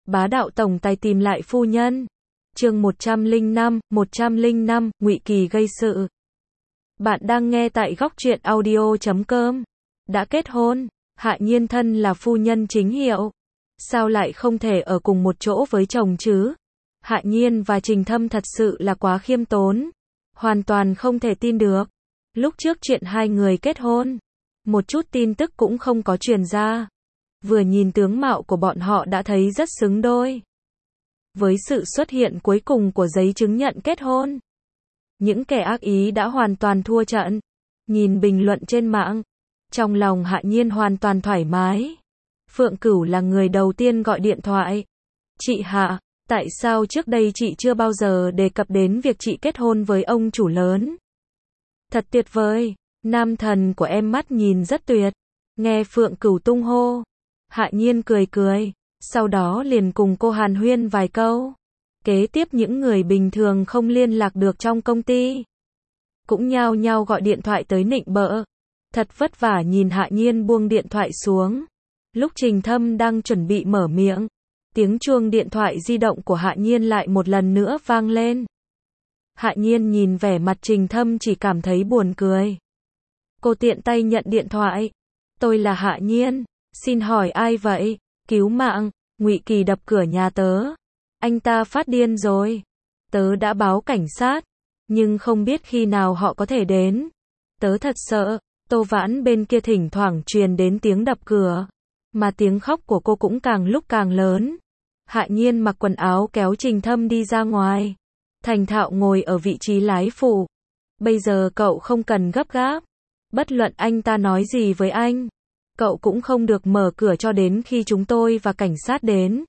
Bá đạo tổng tài tìm lại phu nhân. Chương 105, Ngụy Kỳ gây sự. Bạn đang nghe tại góc truyện audio.com. Đã kết hôn, Hạ Nhiên thân là phu nhân chính hiệu. Sao lại không thể ở cùng một chỗ với chồng chứ? Hạ Nhiên và Trình Thâm thật sự là quá khiêm tốn. Hoàn toàn không thể tin được. Lúc trước chuyện hai người kết hôn, một chút tin tức cũng không có truyền ra. Vừa nhìn tướng mạo của bọn họ đã thấy rất xứng đôi. Với sự xuất hiện cuối cùng của giấy chứng nhận kết hôn, những kẻ ác ý đã hoàn toàn thua trận. Nhìn bình luận trên mạng, trong lòng Hạ Nhiên hoàn toàn thoải mái. Phượng Cửu là người đầu tiên gọi điện thoại. Chị Hạ, tại sao trước đây chị chưa bao giờ đề cập đến việc chị kết hôn với ông chủ lớn? Thật tuyệt vời, nam thần của em mắt nhìn rất tuyệt. Nghe Phượng Cửu tung hô, Hạ Nhiên cười cười, sau đó liền cùng cô hàn huyên vài câu. Kế tiếp những người bình thường không liên lạc được trong công ty cũng nhao nhao gọi điện thoại tới nịnh bợ. Thật vất vả nhìn Hạ Nhiên buông điện thoại xuống. Lúc Trình Thâm đang chuẩn bị mở miệng, tiếng chuông điện thoại di động của Hạ Nhiên lại một lần nữa vang lên. Hạ Nhiên nhìn vẻ mặt Trình Thâm chỉ cảm thấy buồn cười. Cô tiện tay nhận điện thoại. Tôi là Hạ Nhiên, xin hỏi ai vậy? Cứu mạng, Ngụy Kỳ đập cửa nhà tớ. Anh ta phát điên rồi. Tớ đã báo cảnh sát, nhưng không biết khi nào họ có thể đến. Tớ thật sợ. Tô Vãn bên kia thỉnh thoảng truyền đến tiếng đập cửa, mà tiếng khóc của cô cũng càng lúc càng lớn. Hạ Nhiên mặc quần áo kéo Trình Thâm đi ra ngoài. Thành thạo ngồi ở vị trí lái phụ. Bây giờ cậu không cần gấp gáp. Bất luận anh ta nói gì với anh, cậu cũng không được mở cửa cho đến khi chúng tôi và cảnh sát đến.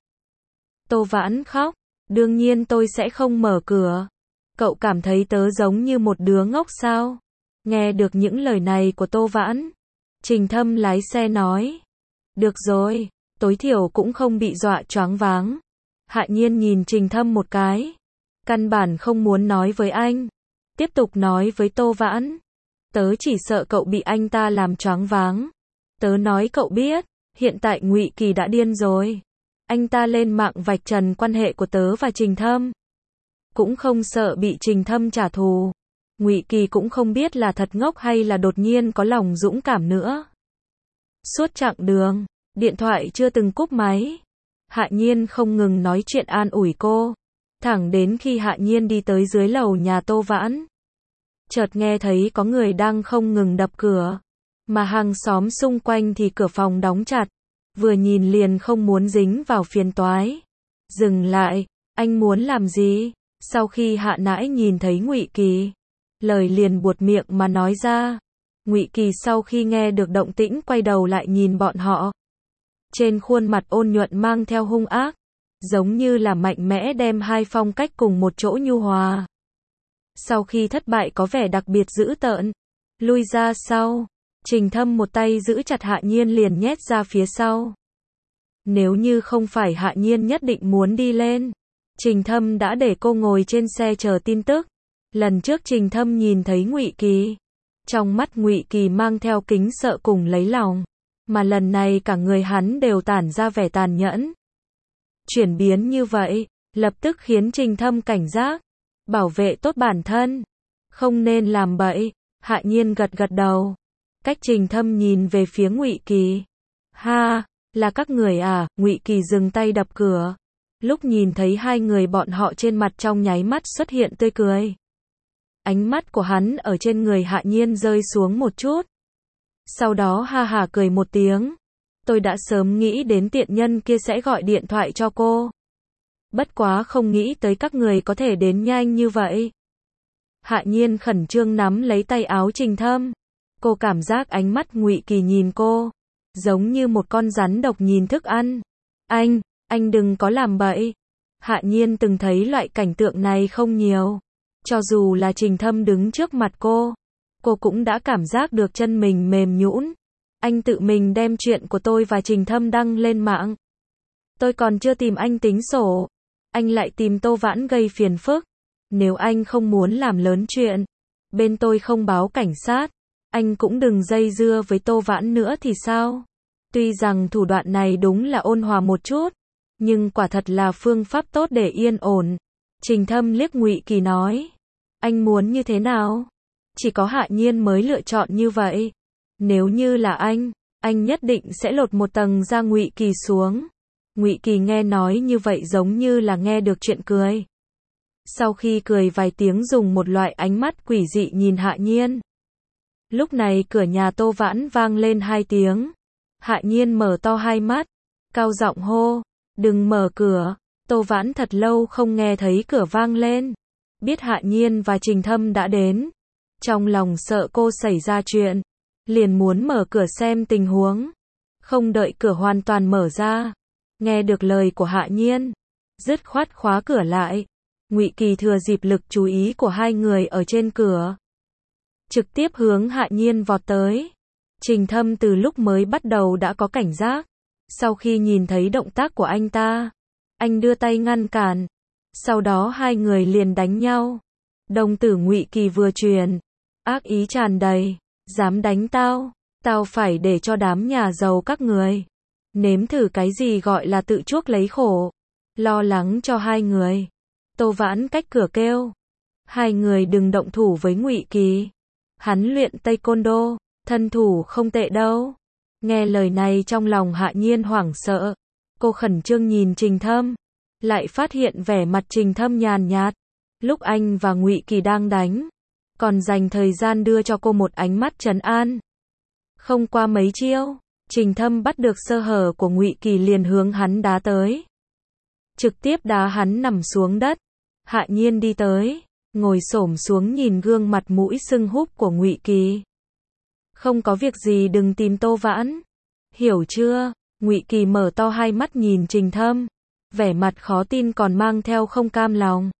Tô Vãn khóc. Đương nhiên tôi sẽ không mở cửa. Cậu cảm thấy tớ giống như một đứa ngốc sao? Nghe được những lời này của Tô Vãn, Trình Thâm lái xe nói. Được rồi, tối thiểu cũng không bị dọa choáng váng. Hạ Nhiên nhìn Trình Thâm một cái. Căn bản không muốn nói với anh. Tiếp tục nói với Tô Vãn. Tớ chỉ sợ cậu bị anh ta làm choáng váng. Tớ nói cậu biết, hiện tại Ngụy Kỳ đã điên rồi. Anh ta lên mạng vạch trần quan hệ của tớ và Trình Thâm. Cũng không sợ bị Trình Thâm trả thù. Ngụy Kỳ cũng không biết là thật ngốc hay là đột nhiên có lòng dũng cảm nữa. Suốt chặng đường, điện thoại chưa từng cúp máy. Hạ Nhiên không ngừng nói chuyện an ủi cô. Thẳng đến khi Hạ Nhiên đi tới dưới lầu nhà Tô Vãn, chợt nghe thấy có người đang không ngừng đập cửa. Mà hàng xóm xung quanh thì cửa phòng đóng chặt. Vừa nhìn liền không muốn dính vào phiền toái. Dừng lại, anh muốn làm gì? Sau khi Hạ Nãi nhìn thấy Ngụy Kỳ, lời liền buột miệng mà nói ra. Ngụy Kỳ sau khi nghe được động tĩnh quay đầu lại nhìn bọn họ. Trên khuôn mặt ôn nhuận mang theo hung ác, giống như là mạnh mẽ đem hai phong cách cùng một chỗ nhu hòa. Sau khi thất bại có vẻ đặc biệt dữ tợn, lui ra sau. Trình Thâm một tay giữ chặt Hạ Nhiên liền nhét ra phía sau. Nếu như không phải Hạ Nhiên nhất định muốn đi lên, Trình Thâm đã để cô ngồi trên xe chờ tin tức. Lần trước Trình Thâm nhìn thấy Ngụy Kỳ, trong mắt Ngụy Kỳ mang theo kính sợ cùng lấy lòng, mà lần này cả người hắn đều tản ra vẻ tàn nhẫn. Chuyển biến như vậy, lập tức khiến Trình Thâm cảnh giác, bảo vệ tốt bản thân, không nên làm bậy. Hạ Nhiên gật gật đầu. Cách Trình Thâm nhìn về phía Ngụy Kỳ. Ha, là các người à? Ngụy Kỳ dừng tay đập cửa. Lúc nhìn thấy hai người bọn họ trên mặt trong nháy mắt xuất hiện tươi cười. Ánh mắt của hắn ở trên người Hạ Nhiên rơi xuống một chút. Sau đó ha hả cười một tiếng. Tôi đã sớm nghĩ đến tiện nhân kia sẽ gọi điện thoại cho cô. Bất quá không nghĩ tới các người có thể đến nhanh như vậy. Hạ Nhiên khẩn trương nắm lấy tay áo Trình Thâm. Cô cảm giác ánh mắt Ngụy Kỳ nhìn cô, giống như một con rắn độc nhìn thức ăn. Anh đừng có làm bậy. Hạ Nhiên từng thấy loại cảnh tượng này không nhiều. Cho dù là Trình Thâm đứng trước mặt cô cũng đã cảm giác được chân mình mềm nhũn. Anh tự mình đem chuyện của tôi và Trình Thâm đăng lên mạng. Tôi còn chưa tìm anh tính sổ, anh lại tìm Tô Vãn gây phiền phức. Nếu anh không muốn làm lớn chuyện, bên tôi không báo cảnh sát, anh cũng đừng dây dưa với Tô Vãn nữa thì sao? Tuy rằng thủ đoạn này đúng là ôn hòa một chút, nhưng quả thật là phương pháp tốt để yên ổn. Trình Thâm liếc Ngụy Kỳ nói, anh muốn như thế nào? Chỉ có Hạ Nhiên mới lựa chọn như vậy. Nếu như là anh nhất định sẽ lột một tầng da Ngụy Kỳ xuống. Ngụy Kỳ nghe nói như vậy giống như là nghe được chuyện cười. Sau khi cười vài tiếng dùng một loại ánh mắt quỷ dị nhìn Hạ Nhiên. Lúc này cửa nhà Tô Vãn vang lên 2 tiếng. Hạ Nhiên mở to hai mắt, cao giọng hô, đừng mở cửa. Tô Vãn thật lâu không nghe thấy cửa vang lên. Biết Hạ Nhiên và Trình Thâm đã đến. Trong lòng sợ cô xảy ra chuyện. Liền muốn mở cửa xem tình huống. Không đợi cửa hoàn toàn mở ra. Nghe được lời của Hạ Nhiên. Dứt khoát khóa cửa lại. Ngụy Kỳ thừa dịp lực chú ý của hai người ở trên cửa. Trực tiếp hướng Hạ Nhiên vọt tới. Trình Thâm từ lúc mới bắt đầu đã có cảnh giác. Sau khi nhìn thấy động tác của anh ta, anh đưa tay ngăn cản. Sau đó hai người liền đánh nhau. Đồng tử Ngụy Kỳ vừa truyền, ác ý tràn đầy, dám đánh tao, tao phải để cho đám nhà giàu các người nếm thử cái gì gọi là tự chuốc lấy khổ. Lo lắng cho hai người. Tô Vãn cách cửa kêu, hai người đừng động thủ với Ngụy Kỳ. Hắn luyện taekwondo, thân thủ không tệ đâu. Nghe lời này trong lòng Hạ Nhiên hoảng sợ. Cô khẩn trương nhìn Trình Thâm, lại phát hiện vẻ mặt Trình Thâm nhàn nhạt. Lúc anh và Ngụy Kỳ đang đánh, còn dành thời gian đưa cho cô một ánh mắt trấn an. Không qua mấy chiêu, Trình Thâm bắt được sơ hở của Ngụy Kỳ liền hướng hắn đá tới. Trực tiếp đá hắn nằm xuống đất. Hạ Nhiên đi tới, ngồi xổm xuống nhìn gương mặt mũi sưng húp của Ngụy Kỳ. Không có việc gì đừng tìm Tô Vãn. Hiểu chưa? Ngụy Kỳ mở to hai mắt nhìn Trình Thâm. Vẻ mặt khó tin còn mang theo không cam lòng.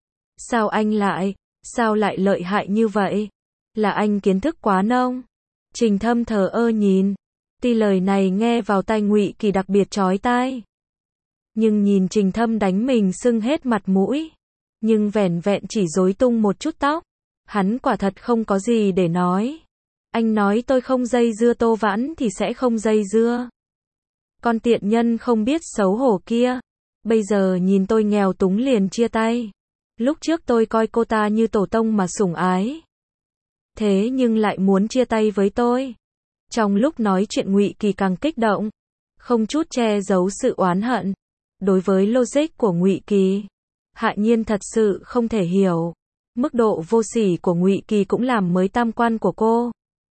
Sao lại lợi hại như vậy? Là anh kiến thức quá nông. Trình Thâm thờ ơ nhìn. Tuy lời này nghe vào tai Ngụy Kỳ đặc biệt chói tai. Nhưng nhìn Trình Thâm đánh mình sưng hết mặt mũi. Nhưng vẻn vẹn chỉ rối tung một chút tóc. Hắn quả thật không có gì để nói. Anh nói tôi không dây dưa Tô Vãn thì sẽ không dây dưa. Con tiện nhân không biết xấu hổ kia. Bây giờ nhìn tôi nghèo túng liền chia tay. Lúc trước tôi coi cô ta như tổ tông mà sủng ái. Thế nhưng lại muốn chia tay với tôi. Trong lúc nói chuyện Ngụy Kỳ càng kích động. Không chút che giấu sự oán hận. Đối với logic của Ngụy Kỳ, Hạ Nhiên thật sự không thể hiểu. Mức độ vô sỉ của Ngụy Kỳ cũng làm mới tam quan của cô.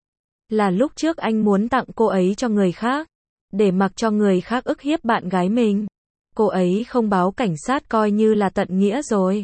Là lúc trước anh muốn tặng cô ấy cho người khác, để mặc cho người khác ức hiếp bạn gái mình. Cô ấy không báo cảnh sát coi như là tận nghĩa rồi.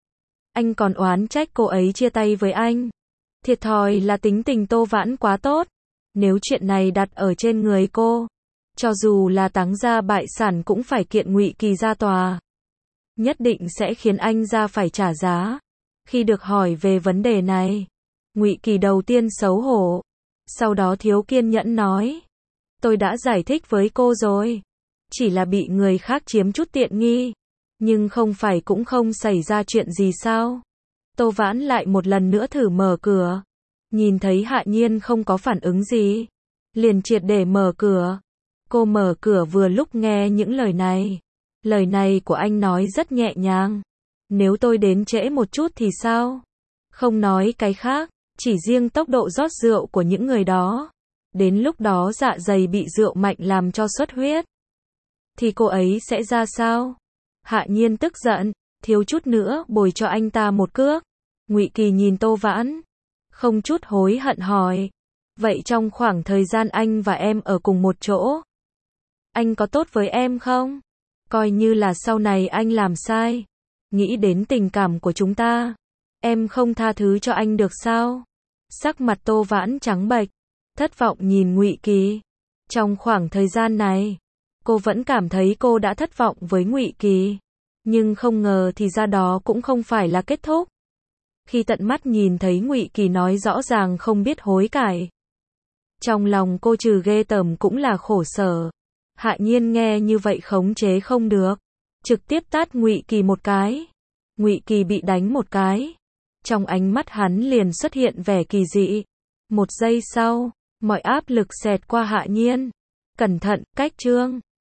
Anh còn oán trách cô ấy chia tay với anh. Thiệt thòi là tính tình Tô Vãn quá tốt. Nếu chuyện này đặt ở trên người cô, cho dù là táng gia bại sản cũng phải kiện Ngụy Kỳ ra tòa. Nhất định sẽ khiến anh ra phải trả giá. Khi được hỏi về vấn đề này, Ngụy Kỳ đầu tiên xấu hổ, sau đó thiếu kiên nhẫn nói. Tôi đã giải thích với cô rồi. Chỉ là bị người khác chiếm chút tiện nghi. Nhưng không phải cũng không xảy ra chuyện gì sao? Tô Vãn lại một lần nữa thử mở cửa. Nhìn thấy Hạ Nhiên không có phản ứng gì. Liền triệt để mở cửa. Cô mở cửa vừa lúc nghe những lời này. Lời này của anh nói rất nhẹ nhàng. Nếu tôi đến trễ một chút thì sao? Không nói cái khác, chỉ riêng tốc độ rót rượu của những người đó. Đến lúc đó dạ dày bị rượu mạnh làm cho xuất huyết. Thì cô ấy sẽ ra sao? Hạ Nhiên tức giận, thiếu chút nữa bồi cho anh ta một cước. Ngụy Kỳ nhìn Tô Vãn, không chút hối hận hỏi. Vậy trong khoảng thời gian anh và em ở cùng một chỗ, anh có tốt với em không? Coi như là sau này anh làm sai, nghĩ đến tình cảm của chúng ta, em không tha thứ cho anh được sao? Sắc mặt Tô Vãn trắng bệch, thất vọng nhìn Ngụy Kỳ. Trong khoảng thời gian này, cô vẫn cảm thấy cô đã thất vọng với Ngụy Kỳ, nhưng không ngờ thì ra đó cũng không phải là kết thúc. Khi tận mắt nhìn thấy Ngụy Kỳ nói rõ ràng không biết hối cải, trong lòng cô trừ ghê tởm cũng là khổ sở. Hạ Nhiên nghe như vậy khống chế không được, trực tiếp tát Ngụy Kỳ một cái. Ngụy Kỳ bị đánh một cái, trong ánh mắt hắn liền xuất hiện vẻ kỳ dị. Một giây sau, mọi áp lực xẹt qua Hạ Nhiên. Cẩn thận, cách chương.